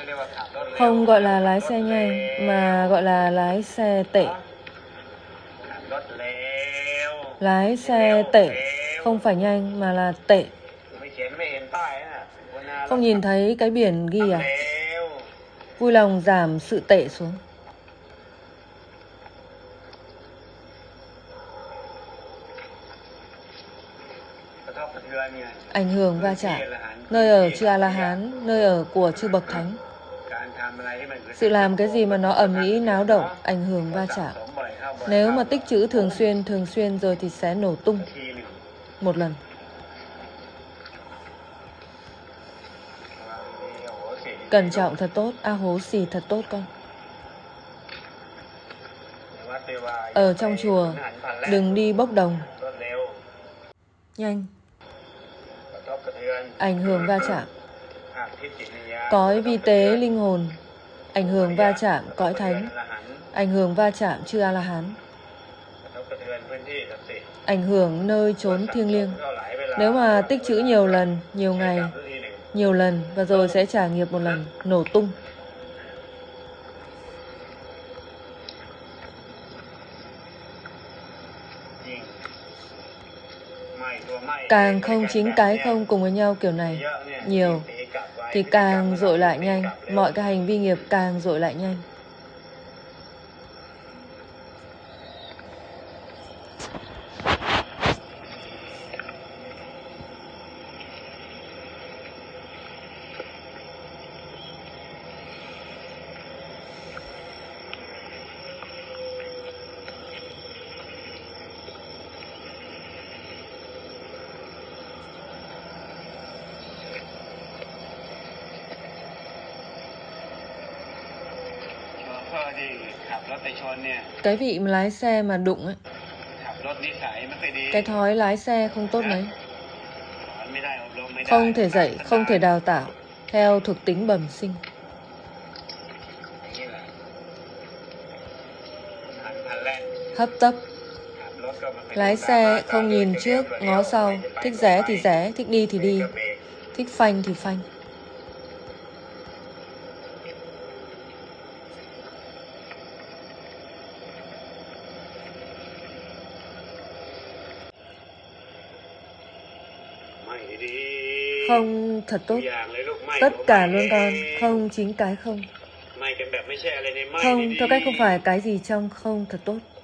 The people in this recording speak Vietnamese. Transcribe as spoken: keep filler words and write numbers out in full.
Không gọi là lái xe nhanh, mà gọi là lái xe tệ. Lái xe tệ, không phải nhanh mà là tệ. Không nhìn thấy cái biển ghi à? Vui lòng giảm sự tệ xuống. Ảnh hưởng va chạm. Nơi ở chư A-la-hán, nơi ở của chư bậc thánh. Sự làm cái gì mà nó ầm ĩ náo động, ảnh hưởng va chạm. Nếu mà tích trữ thường xuyên, thường xuyên rồi thì sẽ nổ tung. Một lần. Cẩn trọng thật tốt, A hố xì thật tốt con. Ở trong chùa, đừng đi bốc đồng. Nhanh. Ảnh hưởng va chạm. Cõi vi tế linh hồn. Ảnh hưởng va chạm cõi thánh. Ảnh hưởng va chạm chư A-la-hán. Ảnh hưởng nơi chốn thiêng liêng. Nếu mà tích trữ nhiều lần, nhiều ngày, nhiều lần và rồi sẽ trả nghiệp một lần, nổ tung. Càng không chính cái không cùng với nhau kiểu này nhiều thì càng dội lại nhanh, mọi cái hành vi nghiệp càng dội lại nhanh. Cái vị mà lái xe mà đụng ấy, cái thói lái xe không tốt mấy. Không thể dạy, không thể đào tạo theo thuộc tính bẩm sinh. Hấp tấp. Lái xe không nhìn trước, ngó sau. Thích rẽ thì rẽ, thích đi thì đi, thích phanh thì phanh. Không thật tốt. Tất cả luôn con. Không chính cái không. Không theo cách không phải cái gì trong không thật tốt.